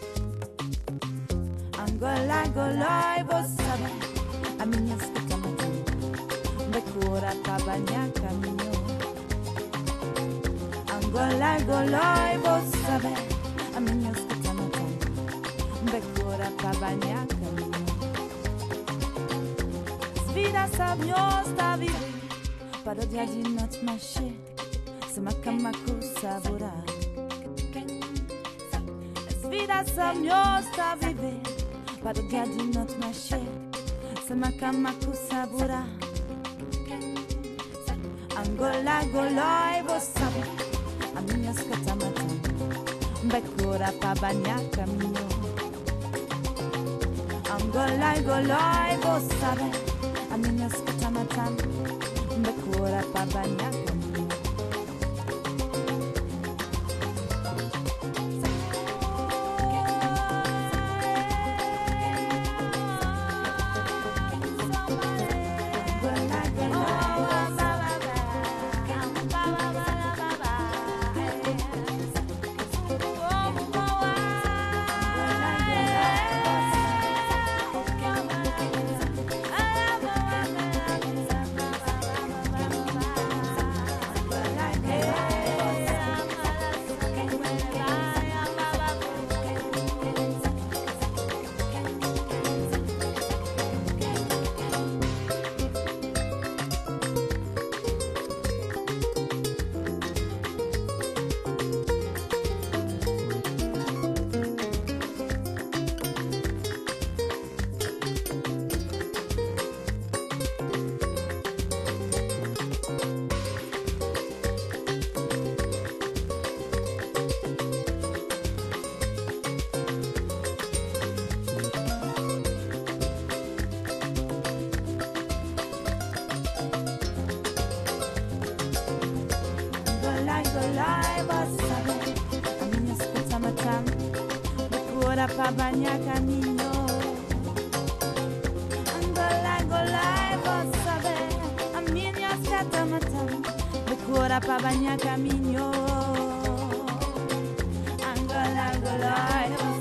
Angola, Angola, e vos sabe, a minha escuta matando, becura pra banhar caminho. Angola, Angola, e vos sabe, a minha escuta matando, becura pra banhar caminho. Vida sabios da viver, para o dia de noite mexer, se macamacu saborar. Vida sabios da viver, para o dia de noite mexer, se macamacu saborar. Angola, Angola, e vos sabe, a minha escuta matando, becura pra banhar caminho. Angola, Angola, e vos sabe, a minha escuta matando, becura pra banhar caminho. Pra banhar caminho. Angola, Angola, e vos sabe, a minha escuta matando, becura pra banhar caminho. Angola, Angola, e vos